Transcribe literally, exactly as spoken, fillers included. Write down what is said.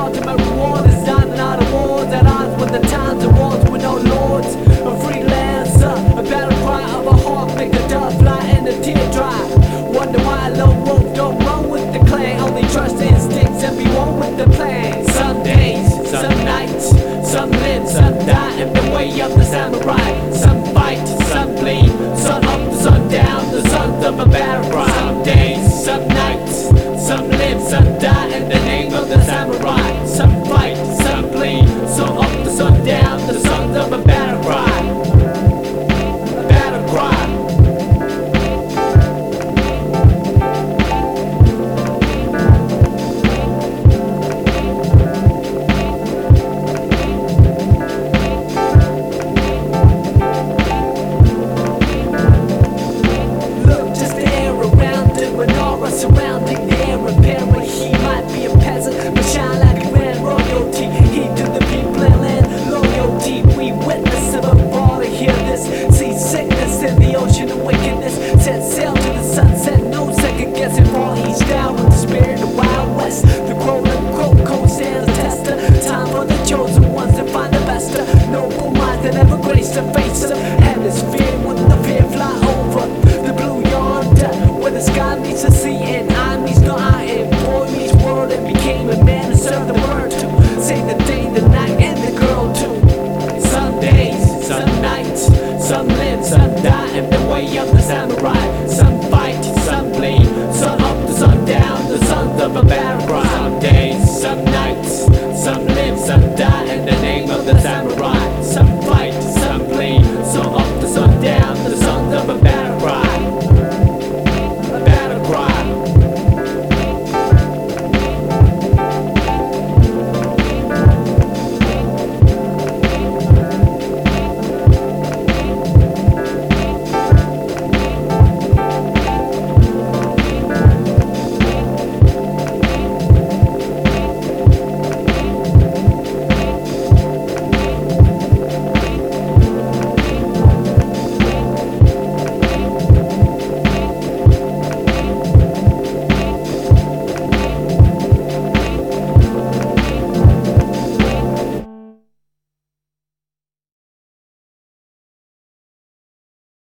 ultimate reward is done in our awards at odds with the times and wars with no lords. A freelancer, a battle cry of a hawk, make the dove fly and the tear dry. Wonder why a lone wolf don't run with the clan, only trust the instincts and be one with the plan. Some days, some nights, some live, some die, and the way up